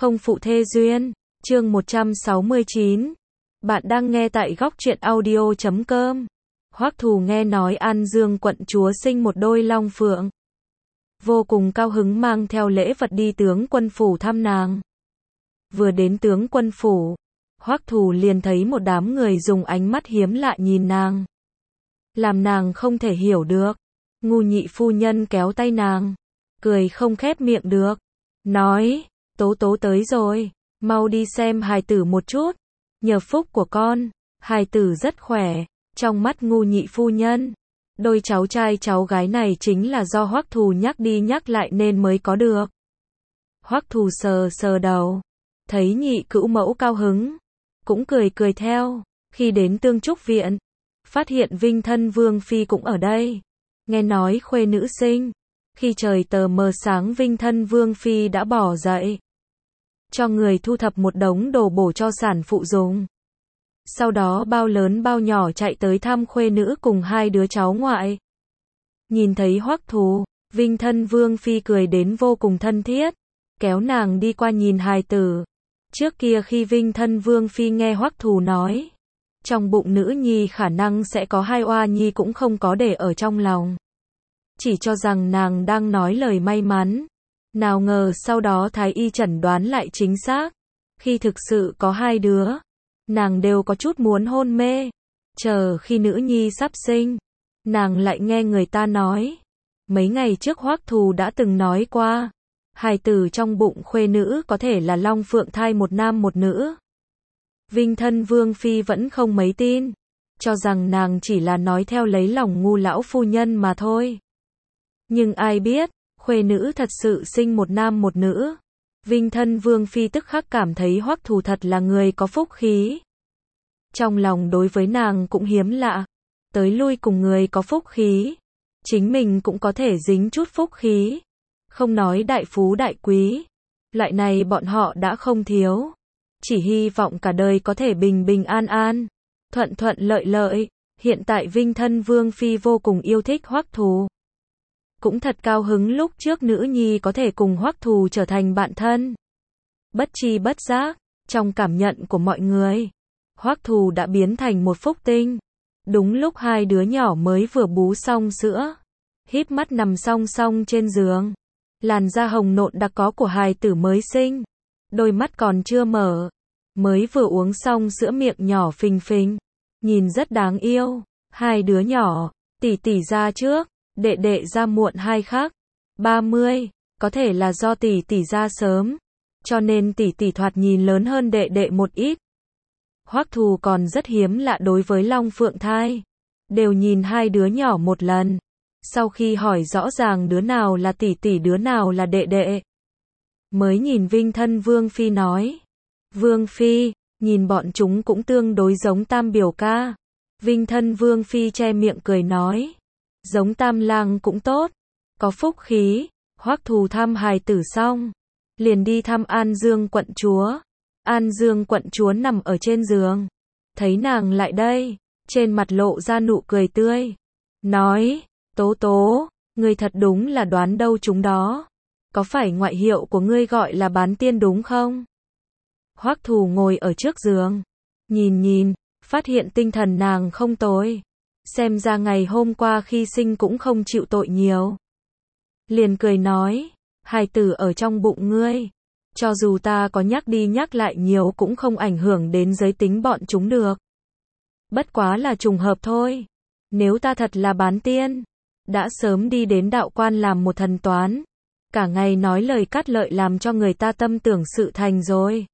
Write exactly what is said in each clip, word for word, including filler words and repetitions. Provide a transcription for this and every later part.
không phụ thê duyên. Chương một trăm sáu mươi chín. Bạn đang nghe tại góc truyện audio chấm com. Hoắc Thù nghe nói An Dương quận chúa sinh một đôi long phượng, vô cùng cao hứng mang theo lễ vật đi tướng quân phủ thăm nàng. Vừa đến tướng quân phủ, Hoắc Thù liền thấy một đám người dùng ánh mắt hiếm lạ nhìn nàng, làm nàng không thể hiểu được. Ngu nhị phu nhân kéo tay nàng, cười không khép miệng được, nói, Tố Tố tới rồi, mau đi xem hài tử một chút, nhờ phúc của con, hài tử rất khỏe. Trong mắt ngu nhị phu nhân, đôi cháu trai cháu gái này chính là do Hoắc Thù nhắc đi nhắc lại nên mới có được. Hoắc Thù sờ sờ đầu, thấy nhị cữu mẫu cao hứng, cũng cười cười theo. Khi đến Tương Trúc viện, phát hiện Vinh Thân Vương phi cũng ở đây. Nghe nói khuê nữ sinh, khi trời tờ mờ sáng Vinh Thân Vương phi đã bỏ dậy, cho người thu thập một đống đồ bổ cho sản phụ dùng. Sau đó bao lớn bao nhỏ chạy tới thăm khuê nữ cùng hai đứa cháu ngoại. Nhìn thấy Hoắc Thù, Vinh Thân Vương phi cười đến vô cùng thân thiết, kéo nàng đi qua nhìn hài tử. Trước kia khi Vinh Thân Vương phi nghe Hoắc Thù nói, trong bụng nữ nhi khả năng sẽ có hai oa nhi cũng không có để ở trong lòng, chỉ cho rằng nàng đang nói lời may mắn. Nào ngờ sau đó thái y chẩn đoán lại chính xác, khi thực sự có hai đứa, nàng đều có chút muốn hôn mê. Chờ khi nữ nhi sắp sinh, nàng lại nghe người ta nói, mấy ngày trước Hoắc Thù đã từng nói qua, hài tử trong bụng khuê nữ có thể là long phượng thai một nam một nữ. Vinh Thân Vương phi vẫn không mấy tin, cho rằng nàng chỉ là nói theo lấy lòng ngu lão phu nhân mà thôi. Nhưng ai biết, khuê nữ thật sự sinh một nam một nữ. Vinh Thân Vương phi tức khắc cảm thấy Hoắc Thù thật là người có phúc khí. Trong lòng đối với nàng cũng hiếm lạ, tới lui cùng người có phúc khí, chính mình cũng có thể dính chút phúc khí. Không nói đại phú đại quý, loại này bọn họ đã không thiếu, chỉ hy vọng cả đời có thể bình bình an an, thuận thuận lợi lợi. Hiện tại Vinh Thân Vương phi vô cùng yêu thích Hoắc Thù, cũng thật cao hứng lúc trước nữ nhi có thể cùng Hoắc Thù trở thành bạn thân. Bất chi bất giác, trong cảm nhận của mọi người, Hoắc Thù đã biến thành một phúc tinh. Đúng lúc hai đứa nhỏ mới vừa bú xong sữa, híp mắt nằm song song trên giường, làn da hồng nộn đặc có của hài tử mới sinh, đôi mắt còn chưa mở, mới vừa uống xong sữa miệng nhỏ phình phình, nhìn rất đáng yêu. Hai đứa nhỏ, tỷ tỷ ra trước, đệ đệ ra muộn hai khắc. ba mươi, có thể là do tỷ tỷ ra sớm, cho nên tỷ tỷ thoạt nhìn lớn hơn đệ đệ một ít. Hoắc Thù còn rất hiếm lạ đối với long phượng thai, đều nhìn hai đứa nhỏ một lần. Sau khi hỏi rõ ràng đứa nào là tỷ tỷ đứa nào là đệ đệ, mới nhìn Vinh Thân Vương phi nói, Vương phi, nhìn bọn chúng cũng tương đối giống Tam biểu ca. Vinh Thân Vương phi che miệng cười nói, giống Tam lang cũng tốt, có phúc khí. Hoắc Thù thăm hài tử xong, liền đi thăm An Dương quận chúa. An Dương quận chúa nằm ở trên giường, thấy nàng lại đây, trên mặt lộ ra nụ cười tươi, nói, Tố Tố, ngươi thật đúng là đoán đâu chúng đó, có phải ngoại hiệu của ngươi gọi là bán tiên đúng không? Hoắc Thù ngồi ở trước giường, nhìn nhìn, phát hiện tinh thần nàng không tồi, xem ra ngày hôm qua khi sinh cũng không chịu tội nhiều. Liền cười nói, hài tử ở trong bụng ngươi, cho dù ta có nhắc đi nhắc lại nhiều cũng không ảnh hưởng đến giới tính bọn chúng được. Bất quá là trùng hợp thôi, nếu ta thật là bán tiên, đã sớm đi đến đạo quan làm một thần toán, cả ngày nói lời cát lợi làm cho người ta tâm tưởng sự thành rồi.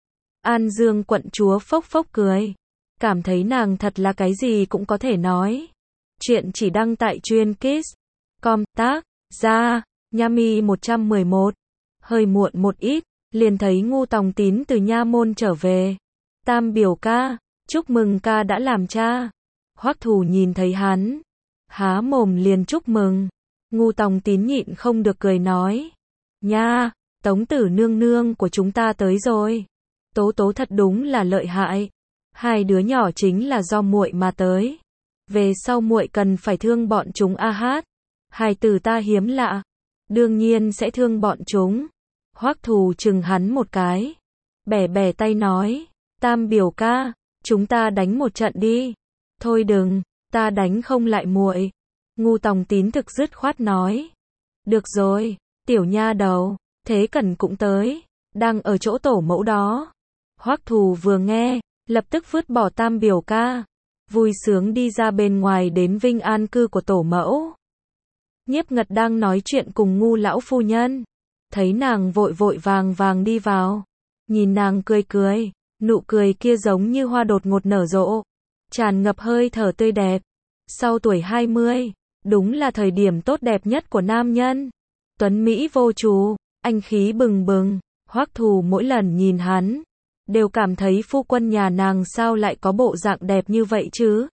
An Dương quận chúa phốc phốc cười, cảm thấy nàng thật là cái gì cũng có thể nói. Chuyện chỉ đăng tại Truyên Kids chấm com, tác giả Nhami một trăm mười một. Hơi muộn một ít, liền thấy Ngu Tòng Tín từ nha môn trở về. Tam biểu ca, chúc mừng ca đã làm cha. Hoắc Thù nhìn thấy hắn, há mồm liền chúc mừng. Ngu Tòng Tín nhịn không được cười nói, nha, Tống tử nương nương của chúng ta tới rồi. Tố Tố thật đúng là lợi hại, hai đứa nhỏ chính là do muội mà tới, về sau muội cần phải thương bọn chúng a hát. Hài tử ta hiếm lạ, đương nhiên sẽ thương bọn chúng. Hoắc Thù chừng hắn một cái, bẻ bẻ tay nói, Tam biểu ca, chúng ta đánh một trận đi. Thôi đừng, ta đánh không lại muội. Ngu Tòng Tín thực dứt khoát nói. Được rồi, tiểu nha đầu, Thế Cẩn cũng tới, đang ở chỗ tổ mẫu đó. Hoắc Thù vừa nghe, lập tức vứt bỏ Tam biểu ca, vui sướng đi ra bên ngoài đến Vinh An cư của tổ mẫu. Nhiếp Ngật đang nói chuyện cùng Ngu lão phu nhân, thấy nàng vội vội vàng vàng đi vào, nhìn nàng cười cười, nụ cười kia giống như hoa đột ngột nở rộ, tràn ngập hơi thở tươi đẹp. Sau tuổi hai mươi, đúng là thời điểm tốt đẹp nhất của nam nhân. Tuấn Mỹ vô chủ, anh khí bừng bừng, Hoắc Thù mỗi lần nhìn hắn, đều cảm thấy phu quân nhà nàng sao lại có bộ dạng đẹp như vậy chứ.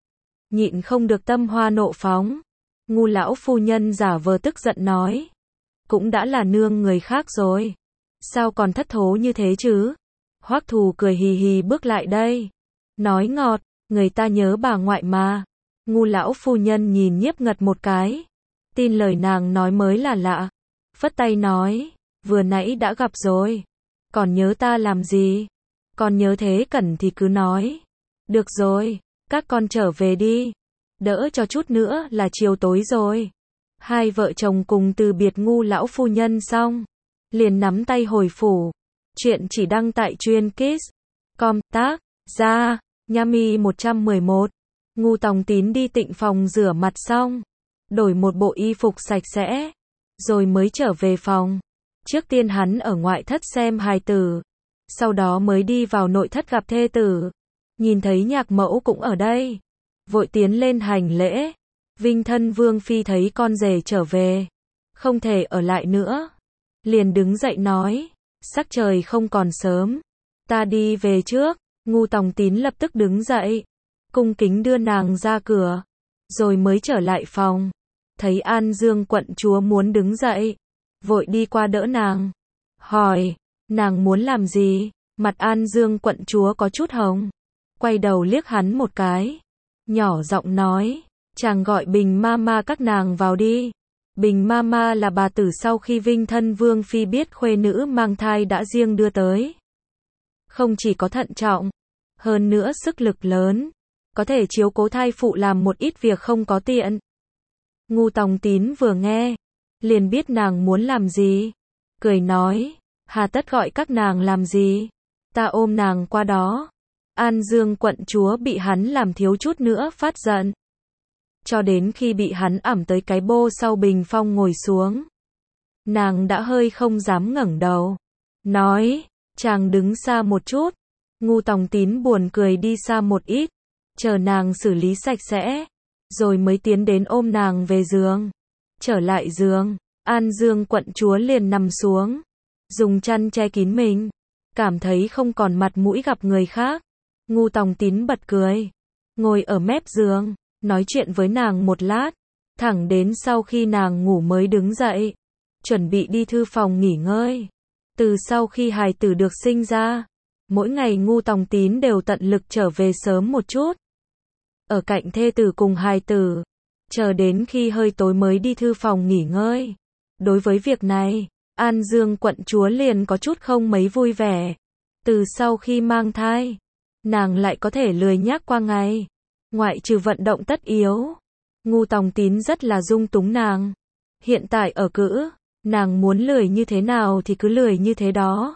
Nhịn không được tâm hoa nộ phóng. Ngu lão phu nhân giả vờ tức giận nói. Cũng đã là nương người khác rồi, sao còn thất thố như thế chứ. Hoắc Thù cười hì hì bước lại đây, nói ngọt, người ta nhớ bà ngoại mà. Ngu lão phu nhân nhìn Nhiếp Ngật một cái, tin lời nàng nói mới là lạ, phất tay nói, vừa nãy đã gặp rồi, còn nhớ ta làm gì, còn nhớ Thế Cẩn thì cứ nói. Được rồi, các con trở về đi, đỡ cho chút nữa là chiều tối rồi. Hai vợ chồng cùng từ biệt Ngu lão phu nhân xong, liền nắm tay hồi phủ. Chuyện chỉ đăng tại Truyên Kids. Com tác ra Yami một trăm mười một. Ngu Tòng Tín đi tịnh phòng rửa mặt xong, đổi một bộ y phục sạch sẽ, rồi mới trở về phòng. Trước tiên hắn ở ngoại thất xem hài tử, sau đó mới đi vào nội thất gặp thê tử. Nhìn thấy nhạc mẫu cũng ở đây, vội tiến lên hành lễ. Vinh thân Vương Phi thấy con rể trở về, không thể ở lại nữa, liền đứng dậy nói, sắc trời không còn sớm, ta đi về trước. Ngu Tòng Tín lập tức đứng dậy, cung kính đưa nàng ra cửa, rồi mới trở lại phòng. Thấy An Dương quận chúa muốn đứng dậy, vội đi qua đỡ nàng, hỏi, nàng muốn làm gì? Mặt An Dương quận chúa có chút hồng, quay đầu liếc hắn một cái, nhỏ giọng nói, chàng gọi Bình Mama các nàng vào đi. Bình Mama là bà tử sau khi Vinh thân Vương Phi biết khuê nữ mang thai đã riêng đưa tới. Không chỉ có thận trọng, hơn nữa sức lực lớn, có thể chiếu cố thai phụ làm một ít việc không có tiện. Ngu Tòng Tín vừa nghe, liền biết nàng muốn làm gì, cười nói, hà tất gọi các nàng làm gì, ta ôm nàng qua đó. An Dương quận chúa bị hắn làm thiếu chút nữa phát giận, cho đến khi bị hắn ẵm tới cái bô sau bình phong ngồi xuống, nàng đã hơi không dám ngẩng đầu, nói, chàng đứng xa một chút. Ngu Tòng Tín buồn cười đi xa một ít, chờ nàng xử lý sạch sẽ, rồi mới tiến đến ôm nàng về giường. Trở lại giường, An Dương quận chúa liền nằm xuống, dùng chăn che kín mình, cảm thấy không còn mặt mũi gặp người khác. Ngu Tòng Tín bật cười, ngồi ở mép giường, nói chuyện với nàng một lát, thẳng đến sau khi nàng ngủ mới đứng dậy, chuẩn bị đi thư phòng nghỉ ngơi. Từ sau khi hài tử được sinh ra, mỗi ngày Ngu Tòng Tín đều tận lực trở về sớm một chút, ở cạnh thê tử cùng hài tử, chờ đến khi hơi tối mới đi thư phòng nghỉ ngơi. Đối với việc này, An Dương quận chúa liền có chút không mấy vui vẻ. Từ sau khi mang thai, nàng lại có thể lười nhác qua ngày, ngoại trừ vận động tất yếu. Ngu Tòng Tín rất là dung túng nàng. Hiện tại ở cữ, nàng muốn lười như thế nào thì cứ lười như thế đó.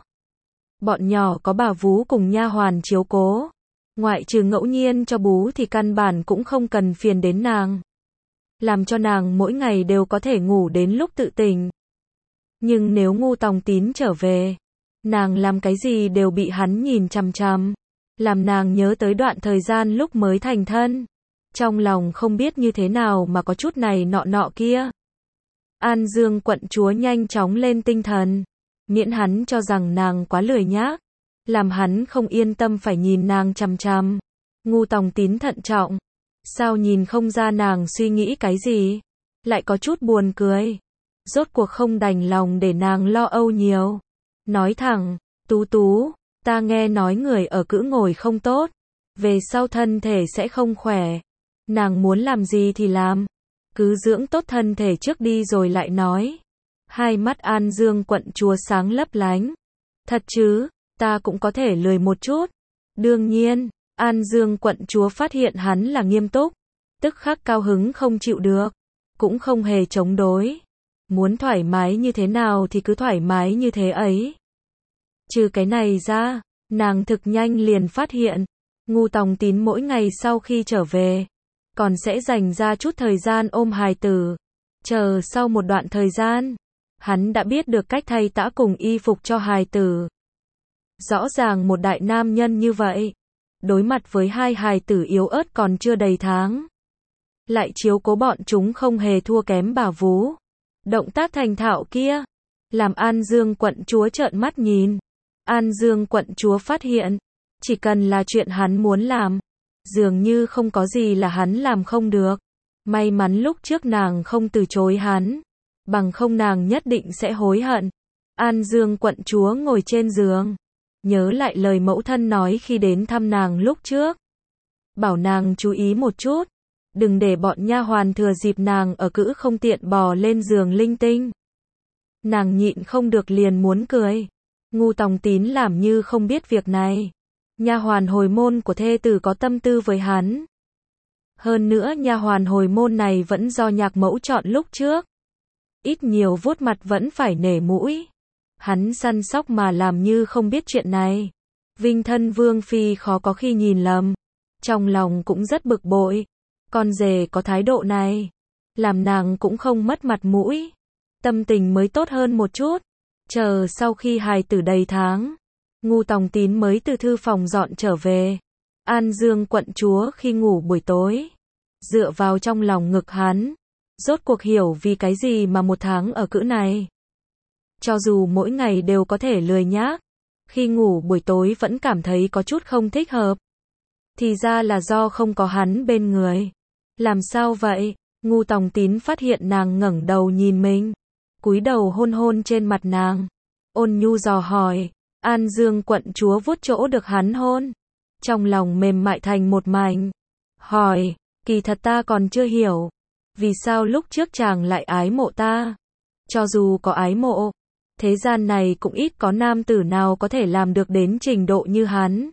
Bọn nhỏ có bà vú cùng nha hoàn chiếu cố, ngoại trừ ngẫu nhiên cho bú thì căn bản cũng không cần phiền đến nàng, làm cho nàng mỗi ngày đều có thể ngủ đến lúc tự tỉnh. Nhưng nếu Ngu Tòng Tín trở về, nàng làm cái gì đều bị hắn nhìn chằm chằm, làm nàng nhớ tới đoạn thời gian lúc mới thành thân, trong lòng không biết như thế nào mà có chút này nọ nọ kia. An Dương quận chúa nhanh chóng lên tinh thần, miễn hắn cho rằng nàng quá lười nhác, làm hắn không yên tâm phải nhìn nàng chằm chằm. Ngu Tòng Tín thận trọng, sao nhìn không ra nàng suy nghĩ cái gì, lại có chút buồn cười, rốt cuộc không đành lòng để nàng lo âu nhiều, nói thẳng, Tú Tú, ta nghe nói người ở cữ ngồi không tốt, về sau thân thể sẽ không khỏe, nàng muốn làm gì thì làm, cứ dưỡng tốt thân thể trước đi rồi lại nói. Hai mắt An Dương quận chúa sáng lấp lánh. Thật chứ, ta cũng có thể lười một chút. Đương nhiên, An Dương quận chúa phát hiện hắn là nghiêm túc, tức khắc cao hứng không chịu được, cũng không hề chống đối. Muốn thoải mái như thế nào thì cứ thoải mái như thế ấy. Trừ cái này ra, nàng thực nhanh liền phát hiện, Ngu Tòng Tín mỗi ngày sau khi trở về, còn sẽ dành ra chút thời gian ôm hài tử. Chờ sau một đoạn thời gian, hắn đã biết được cách thay tã cùng y phục cho hài tử. Rõ ràng một đại nam nhân như vậy, đối mặt với hai hài tử yếu ớt còn chưa đầy tháng, lại chiếu cố bọn chúng không hề thua kém bà vú. Động tác thành thạo kia, làm An Dương quận chúa trợn mắt nhìn. An Dương quận chúa phát hiện, chỉ cần là chuyện hắn muốn làm, dường như không có gì là hắn làm không được. May mắn lúc trước nàng không từ chối hắn, bằng không nàng nhất định sẽ hối hận. An Dương quận chúa ngồi trên giường, nhớ lại lời mẫu thân nói khi đến thăm nàng lúc trước. Bảo nàng chú ý một chút, đừng để bọn nha hoàn thừa dịp nàng ở cữ không tiện bò lên giường linh tinh. Nàng nhịn không được liền muốn cười. Ngu Tòng Tín làm như không biết việc này. Nha hoàn hồi môn của thê tử có tâm tư với hắn. Hơn nữa nha hoàn hồi môn này vẫn do nhạc mẫu chọn lúc trước. Ít nhiều vuốt mặt vẫn phải nể mũi. Hắn săn sóc mà làm như không biết chuyện này. Vinh thân vương phi khó có khi nhìn lầm. Trong lòng cũng rất bực bội. Con rể có thái độ này, làm nàng cũng không mất mặt mũi. Tâm tình mới tốt hơn một chút. Chờ sau khi hài tử đầy tháng, Ngu Tòng Tín mới từ thư phòng dọn trở về. An Dương quận chúa khi ngủ buổi tối, dựa vào trong lòng ngực hắn, rốt cuộc hiểu vì cái gì mà một tháng ở cữ này. Cho dù mỗi ngày đều có thể lười nhác, khi ngủ buổi tối vẫn cảm thấy có chút không thích hợp. Thì ra là do không có hắn bên người. Làm sao vậy? Ngu Tòng Tín phát hiện nàng ngẩng đầu nhìn mình, cúi đầu hôn hôn trên mặt nàng, ôn nhu dò hỏi. An Dương quận chúa vuốt chỗ được hắn hôn, trong lòng mềm mại thành một mảnh. Hỏi, kỳ thật ta còn chưa hiểu, vì sao lúc trước chàng lại ái mộ ta? Cho dù có ái mộ, thế gian này cũng ít có nam tử nào có thể làm được đến trình độ như hắn.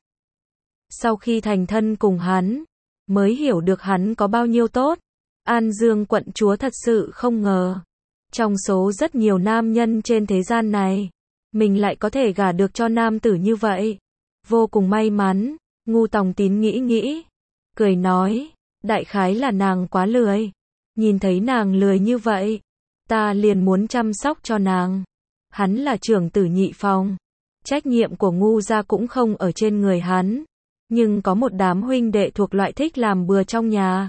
Sau khi thành thân cùng hắn, mới hiểu được hắn có bao nhiêu tốt. An Dương quận chúa thật sự không ngờ, trong số rất nhiều nam nhân trên thế gian này, mình lại có thể gả được cho nam tử như vậy. Vô cùng may mắn. Ngu Tòng Tín nghĩ nghĩ, cười nói, đại khái là nàng quá lười. Nhìn thấy nàng lười như vậy, ta liền muốn chăm sóc cho nàng. Hắn là trưởng tử nhị phòng, trách nhiệm của Ngu gia cũng không ở trên người hắn, nhưng có một đám huynh đệ thuộc loại thích làm bừa trong nhà,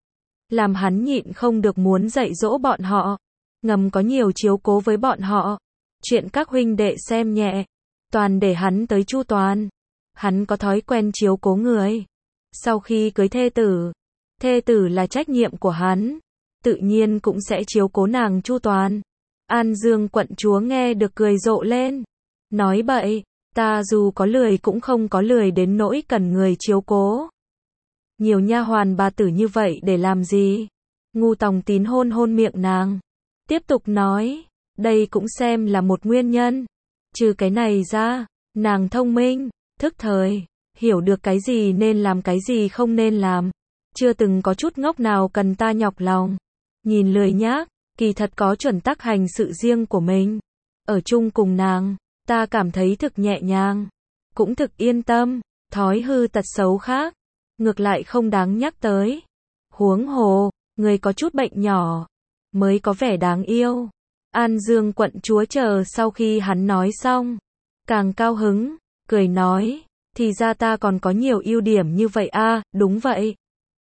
làm hắn nhịn không được muốn dạy dỗ bọn họ, ngầm có nhiều chiếu cố với bọn họ. Chuyện các huynh đệ xem nhẹ, toàn để hắn tới chu toàn. Hắn có thói quen chiếu cố người. Sau khi cưới thê tử, thê tử là trách nhiệm của hắn, tự nhiên cũng sẽ chiếu cố nàng chu toàn. An Dương quận chúa nghe được cười rộ lên, nói bậy, ta dù có lười cũng không có lười đến nỗi cần người chiếu cố. Nhiều nha hoàn bà tử như vậy để làm gì? Ngu Tòng Tín hôn hôn miệng nàng, tiếp tục nói, đây cũng xem là một nguyên nhân. Trừ cái này ra, nàng thông minh, thức thời, hiểu được cái gì nên làm cái gì không nên làm. Chưa từng có chút ngốc nào cần ta nhọc lòng. Nhìn lười nhác, kỳ thật có chuẩn tắc hành sự riêng của mình. Ở chung cùng nàng, ta cảm thấy thực nhẹ nhàng, cũng thực yên tâm. Thói hư tật xấu khác, ngược lại không đáng nhắc tới. Huống hồ, người có chút bệnh nhỏ, mới có vẻ đáng yêu. An Dương quận chúa chờ sau khi hắn nói xong, càng cao hứng, cười nói, thì ra ta còn có nhiều ưu điểm như vậy a. À, đúng vậy.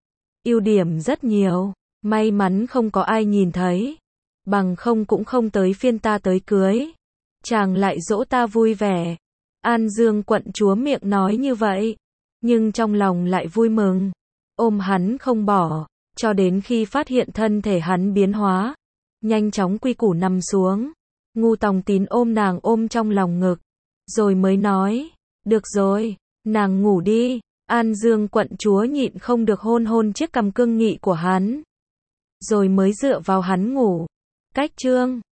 Ưu điểm rất nhiều, may mắn không có ai nhìn thấy, bằng không cũng không tới phiên ta tới cưới. Chàng lại dỗ ta vui vẻ. An Dương quận chúa miệng nói như vậy, nhưng trong lòng lại vui mừng, ôm hắn không bỏ, cho đến khi phát hiện thân thể hắn biến hóa, nhanh chóng quy củ nằm xuống. Ngu Tòng Tín ôm nàng ôm trong lòng ngực, rồi mới nói, được rồi, nàng ngủ đi. An Dương quận chúa nhịn không được hôn hôn chiếc cằm cương nghị của hắn, rồi mới dựa vào hắn ngủ. Cách chương